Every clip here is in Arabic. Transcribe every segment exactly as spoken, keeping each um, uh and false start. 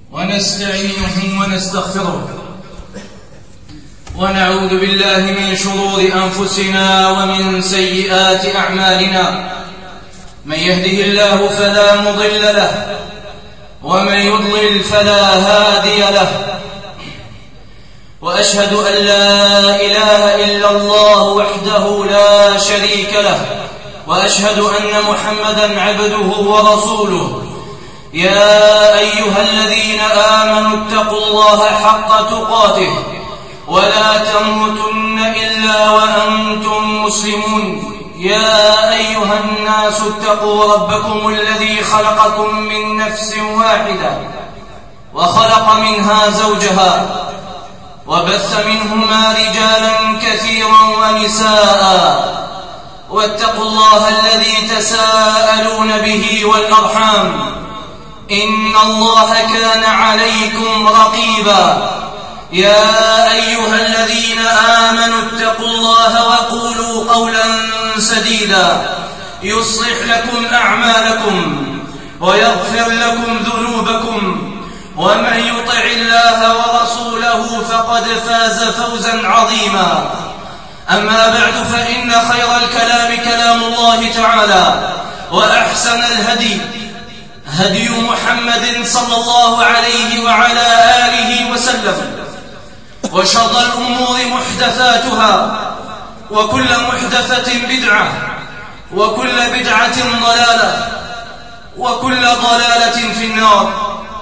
ونستعينه ونستغفره ونعوذ بالله من شرور أنفسنا ومن سيئات أعمالنا. من يهده الله فلا مضل له ومن يضلل فلا هادي له، وأشهد أن لا إله إلا الله وحده لا شريك له، وأشهد أن محمدا عبده ورسوله. يا أيها الذين آمنوا اتقوا الله حق تقاته ولا تموتن إلا وأنتم مسلمون. يا أيها الناس اتقوا ربكم الذي خلقكم من نفس واحدة وخلق منها زوجها وبث منهما رجالا كثيرا ونساء، واتقوا الله الذي تساءلون به والأرحام، إن الله كان عليكم رقيبا. يا أيها الذين آمنوا اتقوا الله وقولوا قولا سديدا يصلح لكم أعمالكم ويغفر لكم ذنوبكم، ومن يطع الله ورسوله فقد فاز فوزا عظيما. أما بعد، فإن خير الكلام كلام الله تعالى، وأحسن الهدي هدي محمد صلى الله عليه وعلى آله وسلم، وشر الأمور محدثاتها، وكل محدثة بدعة، وكل بدعة ضلالة، وكل ضلالة في النار.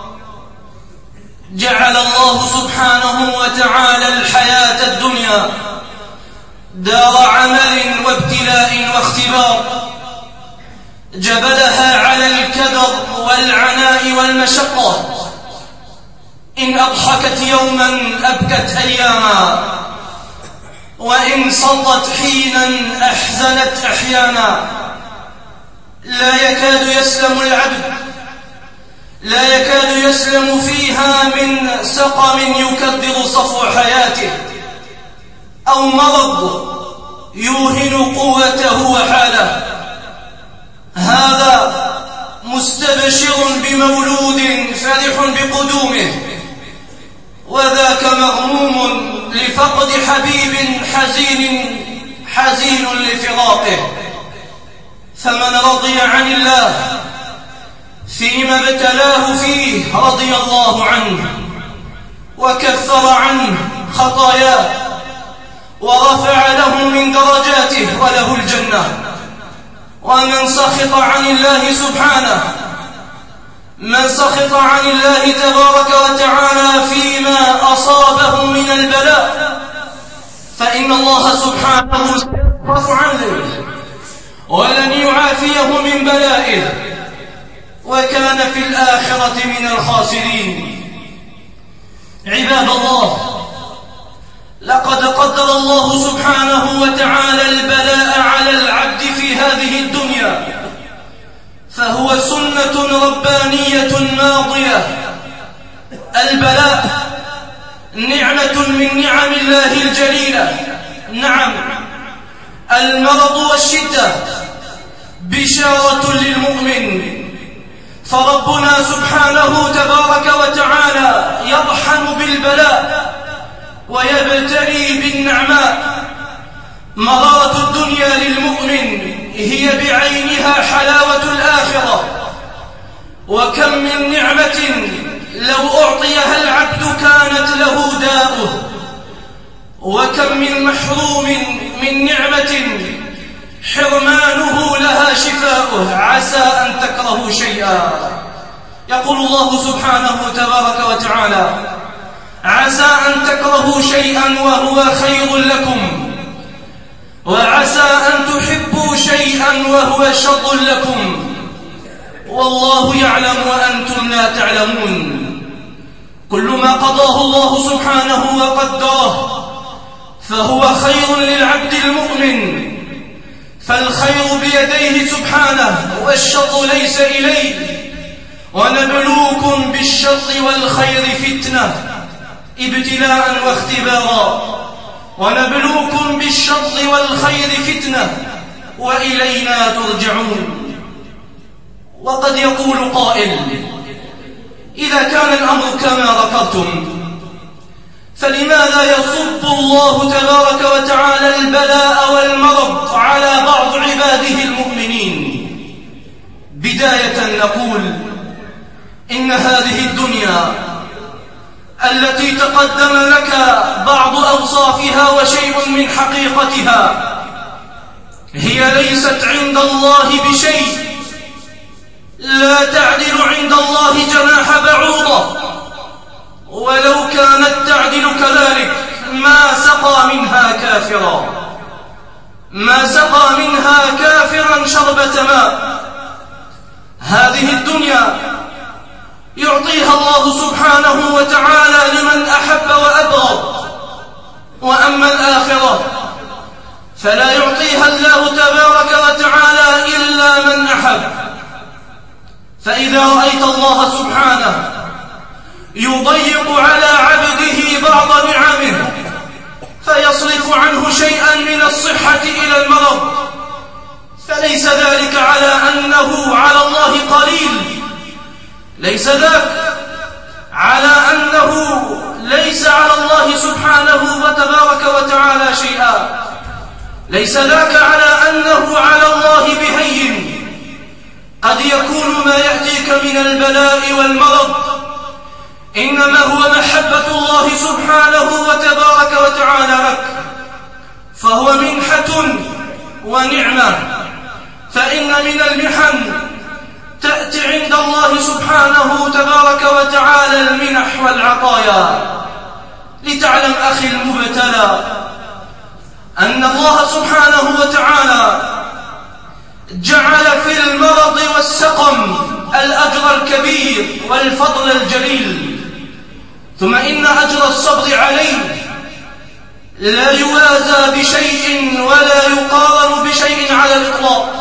جعل الله سبحانه وتعالى الحياة الدنيا دار عمل وابتلاء واختبار، جبلها على الكدر والعناء والمشقة. إن أضحكت يوما أبكت أياما، وإن صلت حينا أحزنت أحيانا. لا يكاد يسلم العبد لا يكاد يسلم فيها من سقم يكدر صفو حياته، أو مرض يوهن قوته وحاله. هذا مستبشر بمولود فرح بقدومه، وذاك مغموم لفقد حبيب حزين حزين لفراقه. فمن رضي عن الله فيما ابتلاه فيه رضي الله عنه، وكفر عنه خطاياه، ورفع له من درجاته وله الجنة. ومن سخط عن الله سبحانه من سخط عن الله تبارك وتعالى فيما أصابه من البلاء، فإن الله سبحانه سيصرف عنه ولن يعافيه من بلائه، وكان في الآخرة من الخاسرين. عباد الله، لقد قدر الله سبحانه وتعالى البلاء على العبد في هذه الدنيا، فهو سنة ربانية ماضية. البلاء نعمة من نعم الله الجليلة. نعم، المرض والشدة بشارة للمؤمن، فربنا سبحانه تبارك وتعالى يرحم بالبلاء ويبتلي بالنعماء. مرارة الدنيا للمؤمن هي بعينها حلاوة الآخرة، وكم من نعمة لو أعطيها العبد كانت له داؤه، وكم من محروم من نعمة حرمانه لها شفاؤه. عسى أن تكرهوا شيئا، يقول الله سبحانه تبارك وتعالى: عسى أن تكرهوا شيئا وهو خير لكم، وعسى أن تحبوا شيئا وهو شر لكم، والله يعلم وأنتم لا تعلمون. كل ما قضاه الله سبحانه وقدره فهو خير للعبد المؤمن، فالخير بيديه سبحانه والشر ليس إليه. ونبلوكم بالشر والخير فتنة، ابتلاء واختبارا. ونبلوكم بالشر والخير فتنة وإلينا ترجعون. وقد يقول قائل: إذا كان الأمر كما ذكرتم، فلماذا يصب الله تبارك وتعالى البلاء والمرض على بعض عباده المؤمنين؟ بداية نقول إن هذه الدنيا التي تقدم لك بعض أوصافها وشيء من حقيقتها هي ليست عند الله بشيء، لا تعدل عند الله جناح بعوضة، ولو كانت تعدل كذلك ما سقى منها كافرا ما سقى منها كافرا شربة ماء. هذه الدنيا يعطيها الله سبحانه وتعالى لمن أحب وأبغض، وأما الآخرة فلا يعطيها الله تبارك وتعالى إلا من أحب. فإذا رأيت الله سبحانه يضيق على عبده بعض نعمه فيصرف عنه شيئا من الصحة إلى المرض، فليس ذلك على أنه على الله قليل، ليس ذاك على أنه ليس على الله سبحانه وتبارك وتعالى شيئا، ليس ذاك على أنه على الله بهين. قد يكون ما يأتيك من البلاء والمرض إنما هو محبة الله سبحانه وتبارك وتعالى لك، فهو منحة ونعمة. فإن من المحن تأتي عند الله سبحانه تبارك وتعالى المنح والعطايا. لتعلم أخي المبتلى أن الله سبحانه وتعالى جعل في المرض والسقم الأجر الكبير والفضل الجليل، ثم إن أجر الصبر عليه لا يوازى بشيء ولا يقارن بشيء على الإطلاق.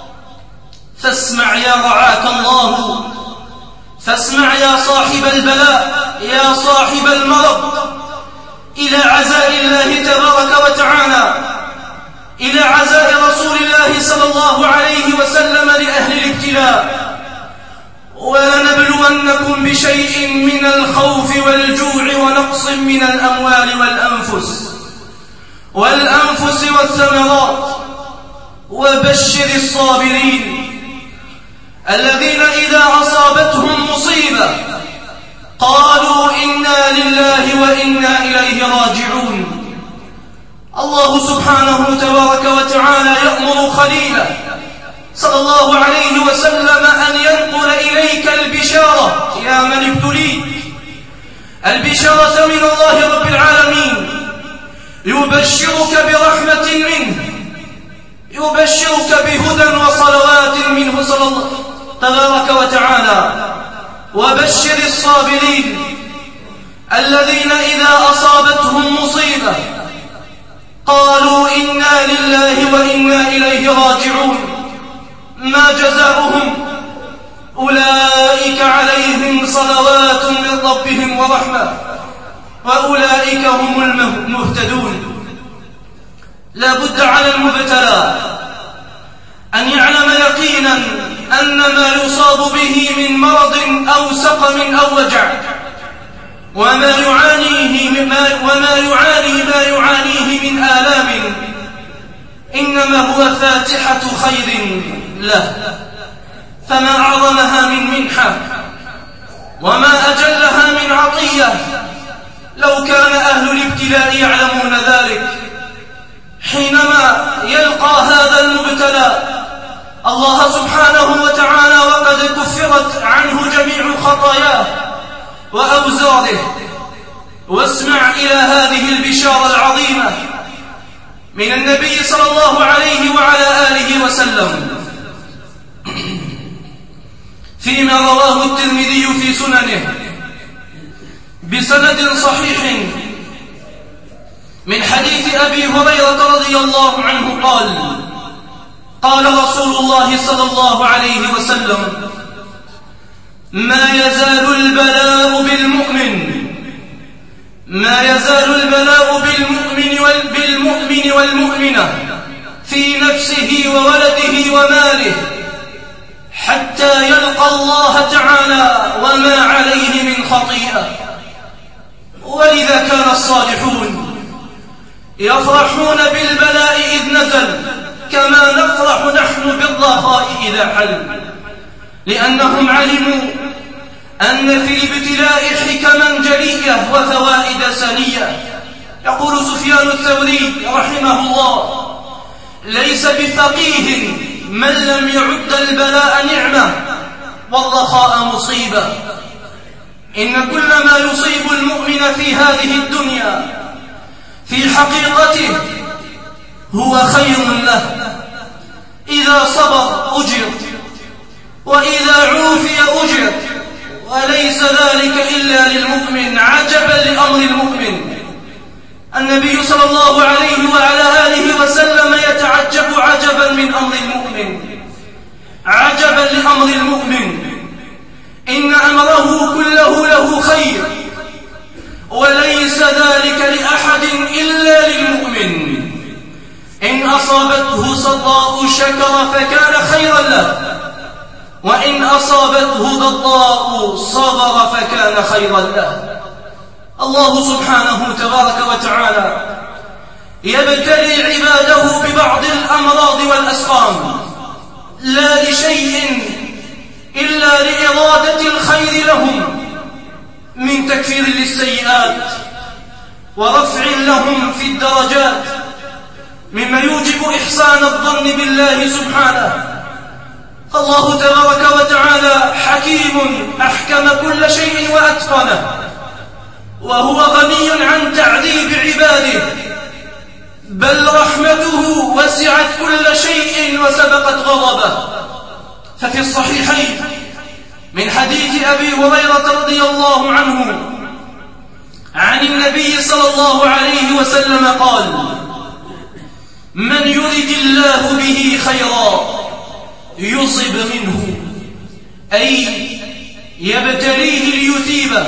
فاسمع يا رعاك الله، فاسمع يا صاحب البلاء، يا صاحب المرض، إلى عزاء الله تبارك وتعالى، إلى عزاء رسول الله صلى الله عليه وسلم لأهل الابتلاء. ولنبلونكم بشيء من الخوف والجوع ونقص من الأموال والأنفس والأنفس والثمرات، وبشر الصابرين الذين إذا أصابتهم مصيبة قالوا إنا لله وإنا إليه راجعون. الله سبحانه تبارك وتعالى يأمر خليله صلى الله عليه وسلم أن ينقل إليك البشارة يا من ابتليت، البشارة من الله رب العالمين، يبشرك برحمة منه، يبشرك بهدى وصلوات منه صلى الله تبارك وتعالى. وبشر الصابرين الذين إذا أصابتهم مصيبة قالوا إنا لله وإنا إليه راجعون. ما جزاؤهم؟ أولئك عليهم صلوات من ربهم ورحمة وأولئك هم المهتدون. لا بد على المبتلى أن يعلم يقينا أن ما يصاب به من مرض أو سقم أو وجع وما يعانيه مما وما يعاني ما يعانيه من آلام إنما هو فاتحة خير له. فما أعظمها من منحة وما أجلها من عطية لو كان أهل الابتلاء يعلمون ذلك. حينما يلقى هذا المبتلى الله سبحانه وتعالى وقد كفرت عنه جميع خطاياه وأوزاره. واسمع إلى هذه البشارة العظيمة من النبي صلى الله عليه وعلى آله وسلم فيما رواه الترمذي في سننه بسند صحيح من حديث أبي هريرة رضي الله عنه قال: قال رسول الله صلى الله عليه وسلم: ما يزال البلاء بالمؤمن ما يزال البلاء بالمؤمن بالمؤمن والمؤمنة في نفسه وولده وماله حتى يلقى الله تعالى وما عليه صريحة. ولذا كان الصالحون يفرحون بالبلاء إذ نزل كما نفرح نحن بالرخاء إذا حل، لأنهم علموا أن في الابتلاء حكما جلية وفوائد سنية. يقول سفيان الثوري رحمه الله: ليس بفقيه من لم يعد البلاء نعمة والرخاء مصيبة. إن كل ما يصيب المؤمن في هذه الدنيا في حقيقته هو خير له. إذا صبر أجر، وإذا عوفي أجر، وليس ذلك إلا للمؤمن. عجبا لأمر المؤمن. النبي صلى الله عليه وعلى آله وسلم يتعجب عجبا من أمر المؤمن. عجبا لأمر المؤمن، إن أمره كله له خير، وليس ذلك لأحد إلا للمؤمن. إن أصابته سراء شكر فكان خيرا له، وإن أصابته ضراء صبر فكان خيرا له. الله سبحانه تبارك وتعالى يبتلي عباده ببعض الأمراض والأسقام، لا لشيء إلا لإرادة الخير لهم من تكفير للسيئات ورفع لهم في الدرجات، مما يوجب إحسان الظن بالله سبحانه. الله تبارك وتعالى حكيم أحكم كل شيء وأتقنه، وهو غني عن تعذيب عباده، بل رحمته وسعت كل شيء وسبقت غضبه. ففي الصحيحين من حديث أبي هريرة رضي الله عنه عن النبي صلى الله عليه وسلم قال: من يرد الله به خيرا يصب منه، أي يبتليه ليثيبه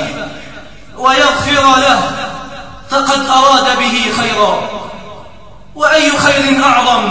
ويغفر له، فقد أراد به خيرا. وأي خير أعظم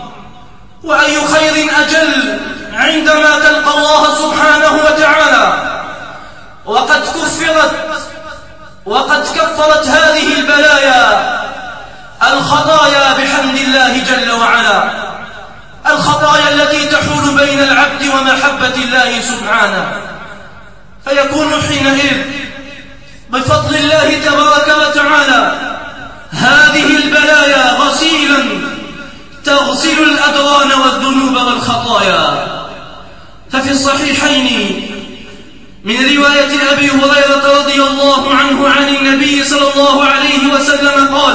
وأي خير أجل عندما تلقى الله سبحانه وتعالى وقد كفرت وقد كفرت هذه البلايا الخطايا بحمد الله جل وعلا، الخطايا التي تحول بين العبد ومحبة الله سبحانه. فيكون حينئذ بفضل الله تبارك وتعالى هذه البلايا غسيلا تغسل الأدران والذنوب والخطايا. ففي الصحيحين من رواية أبي هريرة رضي الله عنه عن النبي صلى الله عليه وسلم قال: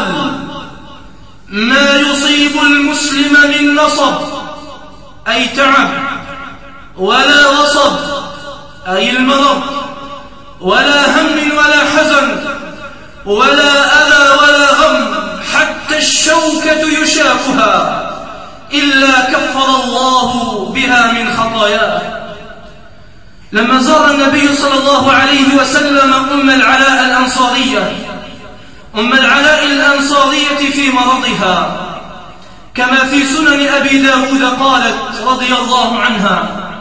ما يصيب المسلم من نصب أي تعب، ولا وصب أي المرض، ولا هم ولا حزن، ولا أذى ولا غم، حتى الشوكة يشاكها، إلا كفر الله بها من خطاياه. لما زار النبي صلى الله عليه وسلم أم العلاء الأنصارية أم العلاء الأنصارية في مرضها، كما في سنن أبي داود قالت رضي الله عنها: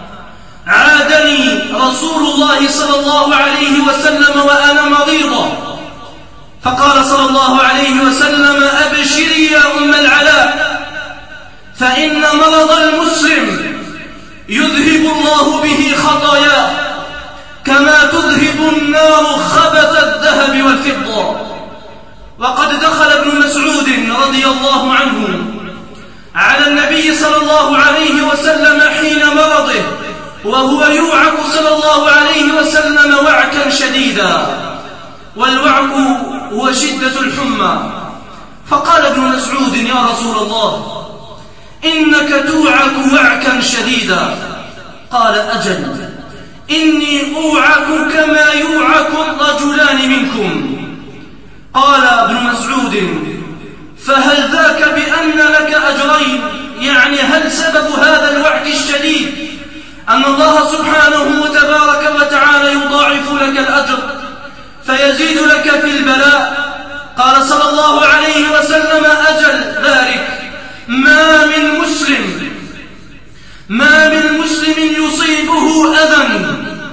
عادني رسول الله صلى الله عليه وسلم وأنا مريضة، فقال صلى الله عليه وسلم: أبشري يا أم العلاء، فإن مرض المسلم يذهب الله به خطاياه كما تذهب النار خبث الذهب والفضة. وقد دخل ابن مسعود رضي الله عنه على النبي صلى الله عليه وسلم حين مرضه وهو يوعك صلى الله عليه وسلم وعكا شديدا، والوعك هو شدة الحمى. فقال ابن مسعود: يا رسول الله، إنك توعك وعكا شديدا. قال: أجل، إني أوعك كما يوعك الرجلان منكم. قال ابن مسعود: فهل ذاك بأن لك أجرين؟ يعني هل سبب هذا الوعك الشديد أن الله سبحانه تبارك وتعالى يضاعف لك الأجر فيزيد لك في البلاء؟ قال صلى الله عليه وسلم: أجل ذلك، ما من مسلم ما من مسلم يصيبه أذى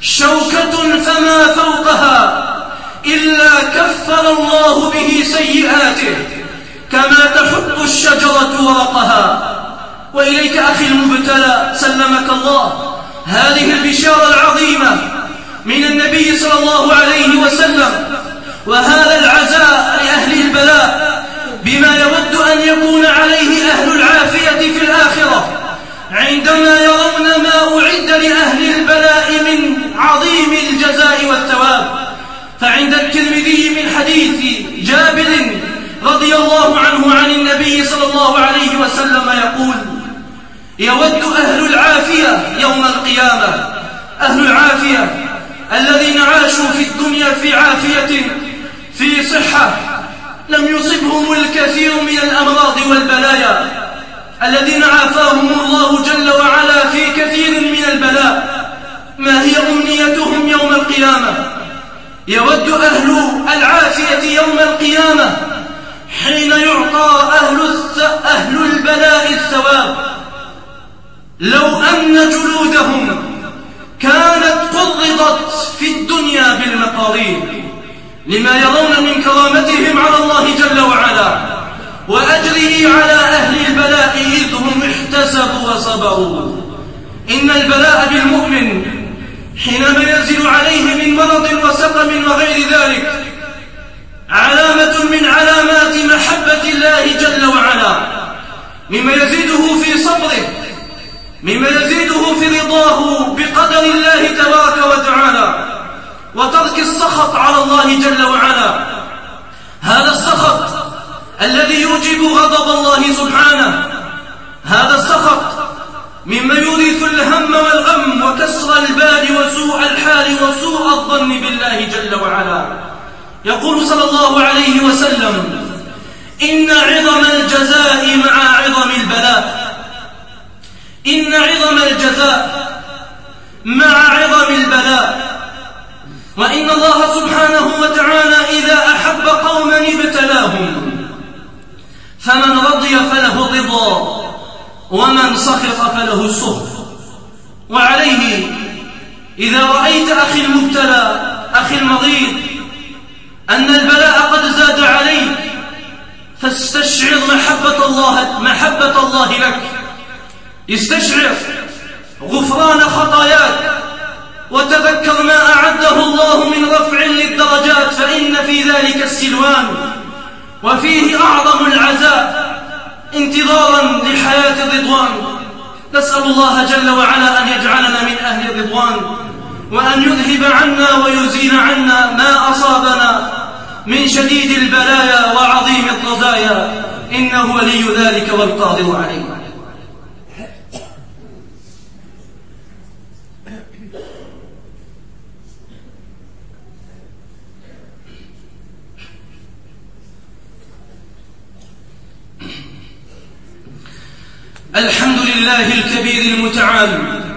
شوكة فما فوقها إلا كفر الله به سيئاته كما تحط الشجرة ورقها. وإليك أخي المبتلى سلمك الله هذه البشارة العظيمة من النبي صلى الله عليه وسلم، وهذا العزاء لأهل البلاء بما يود أن يكون عليه أهل العافية في الآخرة عندما يرون ما أعد لأهل البلاء من عظيم الجزاء والثواب. فعند الترمذي من حديث جابر رضي الله عنه عن النبي صلى الله عليه وسلم يقول: يود أهل العافية يوم القيامة، أهل العافية الذين عاشوا في الدنيا في عافية في صحة لم يصبهم الكثير من الأمراض والبلايا، الذين عافاهم الله جل وعلا في كثير من البلاء، ما هي أمنيتهم يوم القيامة؟ يود أهل العافية يوم القيامة حين يعطى أهل, أهل البلاء الثواب لو أن جلودهم كانت قرضت في الدنيا بالمقارير، لما يرون من كرامتهم على الله جل وعلا وأجره على أهل البلاء إذ هم احتسبوا وصبروا. إن البلاء بالمؤمن حينما ينزل عليه من مرض وسقم وغير ذلك علامة من علامات محبة الله جل وعلا، مما يزيده في صبره، مما يزيده في رضاه بقدر الله تبارك وتعالى وترك السخط على الله جل وعلا. هذا السخط الذي يوجب غضب الله سبحانه، هذا السخط مما يورث الهم والغم وكسر البال وسوء الحال وسوء الظن بالله جل وعلا. يقول صلى الله عليه وسلم: إن عظم الجزاء مع عظم البلاء، إن عظم الجزاء مع عظم البلاء، وإن الله سبحانه وتعالى إذا أحب قوما ابتلاهم، فمن رضي فله الرضا ومن سخط فله السخط. وعليه إذا رأيت أخي المبتلى أخي المريض أن البلاء قد زاد عليك فاستشعر محبة الله, محبة الله لك، استشعر غفران خطاياك وتذكر ما أعده الله من رفع للدرجات، فإن في ذلك السلوان وفيه أعظم العزاء انتظارا لحياة الرضوان. نسأل الله جل وعلا أن يجعلنا من أهل الرضوان وأن يذهب عنا ويزيل عنا ما أصابنا من شديد البلايا وعظيم الرزايا، إنه ولي ذلك والقادر عليه. الحمد لله الكبير المتعال،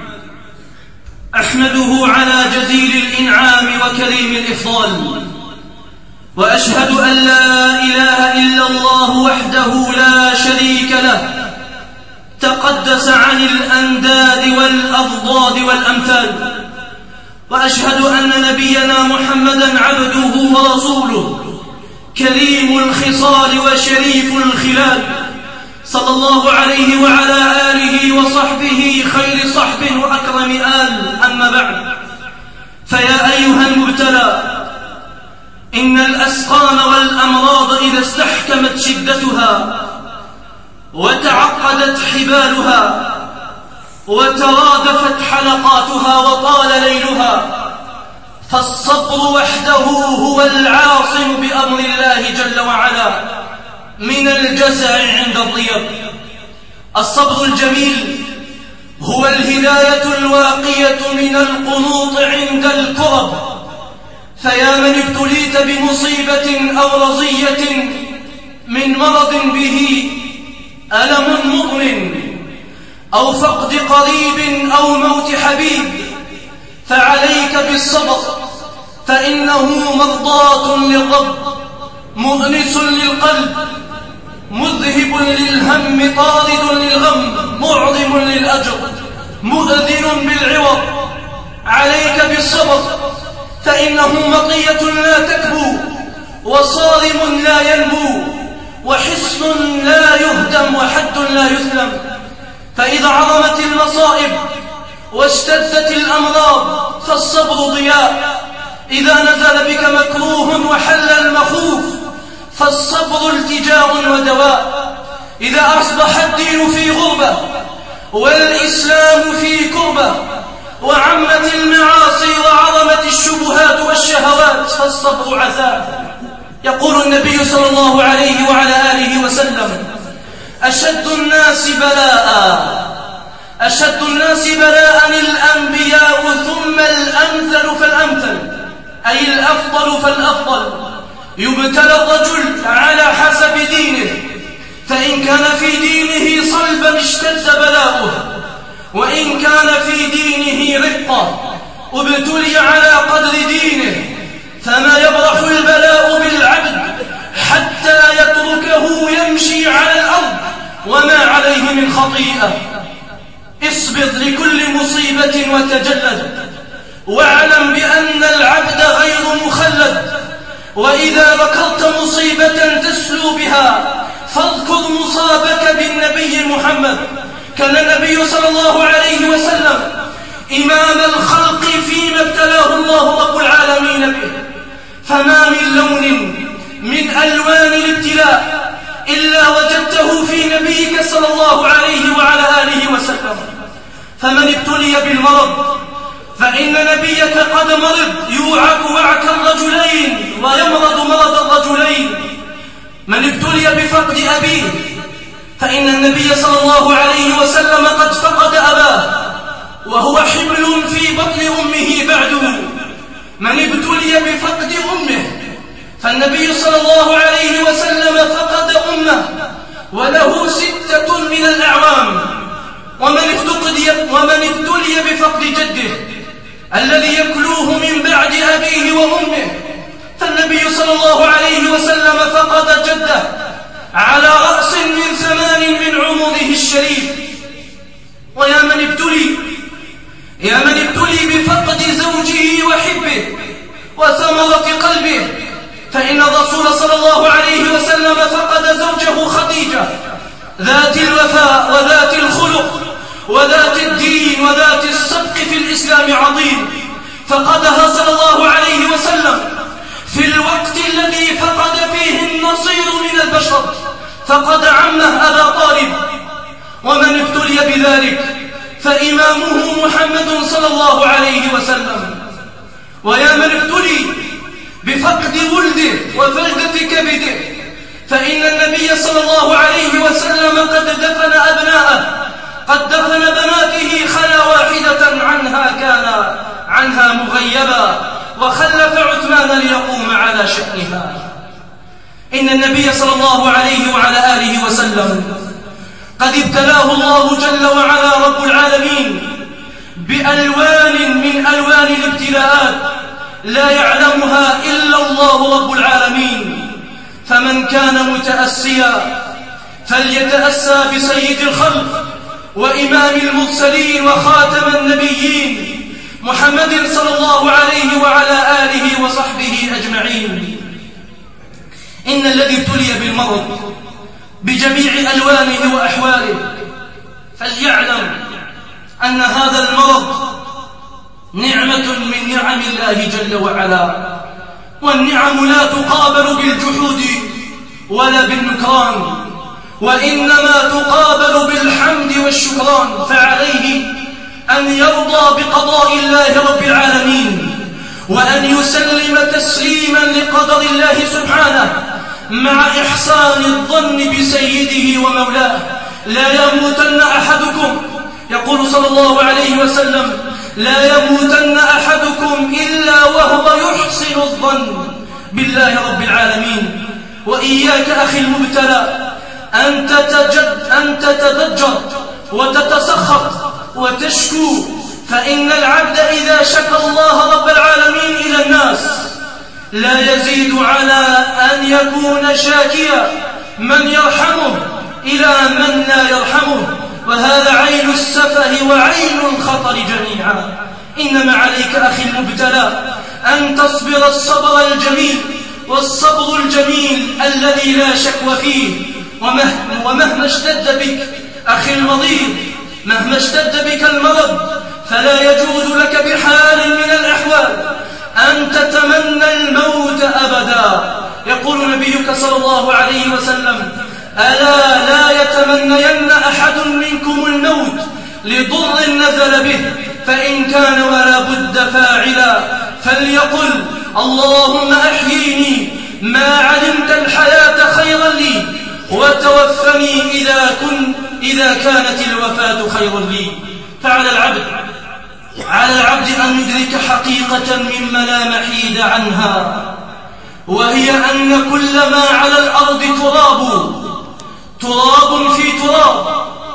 أحمده على جزيل الإنعام وكريم الإفضال، وأشهد أن لا إله إلا الله وحده لا شريك له، تقدس عن الأنداد والأضداد والأمثال، وأشهد أن نبينا محمدا عبده ورسوله كريم الخصال وشريف الخلال، صلى الله عليه وعلى آله وصحبه خير صحب وأكرم آل. أما بعد، فيا أيها المبتلى، إن الأسقام والأمراض إذا استحكمت شدتها وتعقدت حبالها وترادفت حلقاتها وطال ليلها، فالصبر وحده هو العاصم بأمر الله جل وعلا من الجزع عند الضيق. الصبر الجميل هو الهداية الواقية من القنوط عند الكرب. فيا من ابتليت بمصيبة أو رزية من مرض به ألم مؤلم أو فقد قريب أو موت حبيب، فعليك بالصبر، فإنه مرضاة للرب، مؤنس للقلب، مذهب للهم، طارد للغم، معظم للأجر، مؤذن بالعوض. عليك بالصبر، فإنه مطية لا تكبو، وصارم لا ينبو، وحصن لا يهدم، وحد لا يثلم. فإذا عظمت المصائب واشتدت الأمراض فالصبر ضياء. إذا نزل بك مكروه وحل المخوف فالصبر التجاء ودواء. إذا أصبح الدين في غربة والإسلام في كربة وعمت المعاصي وعظمت الشبهات والشهوات فالصبر عذاب. يقول النبي صلى الله عليه وعلى آله وسلم: أشد الناس بلاء أشد الناس بلاء الأنبياء ثم الأمثل فالأمثل، أي الأفضل فالأفضل. يبتلى الرجل على حسب دينه، فإن كان في دينه صلبا اشتد بلاؤه، وإن كان في دينه رقة ابتلي على قدر دينه. فما يبرح البلاء بالعبد حتى يتركه يمشي على الأرض وما عليه من خطيئة. اصبر لكل مصيبة وتجلد، واعلم بأن العبد غير مخلد. وإذا ذكرت مصيبة تسلو بها فاذكر مصابك بالنبي محمد. كان النبي صلى الله عليه وسلم إمام الخلق فيما ابتلاه الله رب العالمين به، فما من لون من ألوان الابتلاء إلا وجدته في نبيك صلى الله عليه وعلى آله وسلم. فمن ابتلي بالمرض فإن نبيك قد مرض، يوعك وعك الرجلين ويمرض مرض الرجلين. من ابتلي بفقد أبيه فإن النبي صلى الله عليه وسلم قد فقد أباه وهو حمل في بطن أمه بعده. من ابتلي بفقد أمه فالنبي صلى الله عليه وسلم فقد أمه وله ستة من الأعوام. ومن ابتلي, ومن ابتلي بفقد جده الذي يكلوه من بعد أبيه وأمه فالنبي صلى الله عليه وسلم فقد جده على رأس من ثمان من عمره الشريف. ويا من ابتلي يا من ابتلي بفقد زوجه وحبه وثمرة قلبه فإن الرسول صلى الله عليه وسلم فقد زوجه خديجة ذات الوفاء وذات الخلق وذات الدين وذات السبق في الإسلام عظيم، فقدها صلى الله عليه وسلم في الوقت الذي فقد فيه النصير من البشر، فقد عمه أبا طالب. ومن ابتلي بذلك فإمامه محمد صلى الله عليه وسلم. ويا من ابتلي بفقد ولده وفلذة كبده فإن النبي صلى الله عليه وسلم قد دفن أبناءه، قد دفن بناته خلا واحدة عنها كان عنها مغيبا، وخلف عثمان ليقوم على شأنها. إن النبي صلى الله عليه وعلى آله وسلم قد ابتلاه الله جل وعلا رب العالمين بألوان من ألوان الابتلاءات لا يعلمها إلا الله رب العالمين. فمن كان متأسيا فليتأسى بسيد الخلق وإمام المرسلين وخاتم النبيين محمد صلى الله عليه وعلى آله وصحبه أجمعين. إن الذي ابتلي بالمرض بجميع ألوانه وأحواله فليعلم أن هذا المرض نعمة من نعم الله جل وعلا، والنعم لا تقابل بالجحود ولا بالنكران، وإنما تقابل بالحمد والشكران. فعليه أن يرضى بقضاء الله رب العالمين وأن يسلم تسليما لقدر الله سبحانه مع إحسان الظن بسيده ومولاه. لا يموتن أحدكم، يقول صلى الله عليه وسلم: لا يموتن أحدكم إلا وهو يحسن الظن بالله رب العالمين. وإياك أخي المبتلى أن تتجد أن تتضجر وتتسخط وتشكو، فإن العبد إذا شكى الله رب العالمين إلى الناس لا يزيد على أن يكون شاكيا من يرحمه إلى من لا يرحمه، وهذا عين السفه وعين الخطر جميعا. إنما عليك أخي المبتلى أن تصبر الصبر الجميل، والصبر الجميل الذي لا شكوى فيه. ومهما اشتد بك أخي المريض، مهما اشتد بك المرض، فلا يجوز لك بحال من الأحوال أن تتمنى الموت أبدا. يقول نبيك صلى الله عليه وسلم: ألا لا يتمنين أحد منكم الموت لضر نزل به، فإن كان ولا بد فاعلا فليقل: اللهم أحييني ما علمت الحياة خيرا لي، وتوفني إذا, كن إذا كانت الوفاة خيرا لي. فعلى العبد على العبد أن يدرك حقيقة مما لا محيد عنها، وهي أن كل ما على الأرض تراب تراب في تراب،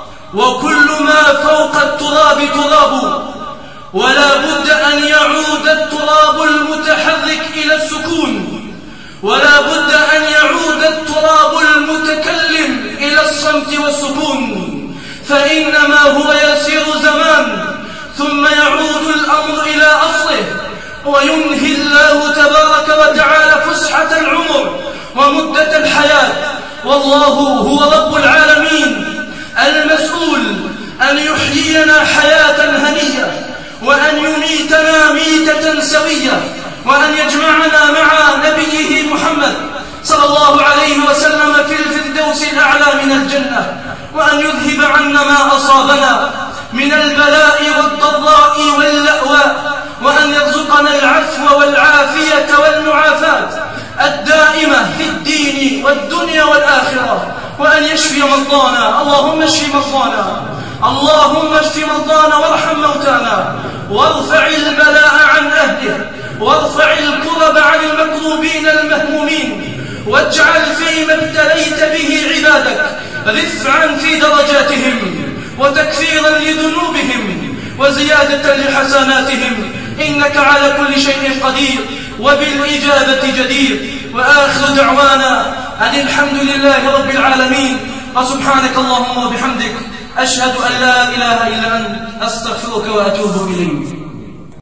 وكل ما فوق التراب تراب، ولا بد أن يعود التراب المتحرك إلى السكون، ولا بد أن يعود التراب المتكلم إلى الصمت والسكون، فإنما هو يسير زمان ثم يعود الأمر إلى أصله، وينهي الله تبارك وتعالى فسحة العمر ومدة الحياة. والله هو رب العالمين المسؤول أن يحيينا حياة هنية، وأن يميتنا ميتة سوية، وأن يجمعنا مع نبيه محمد صلى الله عليه وسلم في الفردوس الأعلى من الجنة، وأن يذهب عنا ما أصابنا من البلاء والضراء واللأواء، وأن يرزقنا العفو والعافية والمعافاة الدائمة في الدين والدنيا والآخرة، وأن يشفي مرضانا. اللهم اشف مرضانا، اللهم اشف مرضانا وارحم موتانا، وارفع البلاء عن أهله، وارفع الكرب عن المكروبين المهمومين، واجعل فيما ابتليت به عبادك رفعا في درجاتهم، وتكفيرا لذنوبهم، وزيادة لحسناتهم، إنك على كل شيء قدير وبالإجابة جدير. وآخر دعوانا أن الحمد لله رب العالمين، وسبحانك اللهم وبحمدك أشهد أن لا إله إلا أنت أستغفرك وأتوب إليك.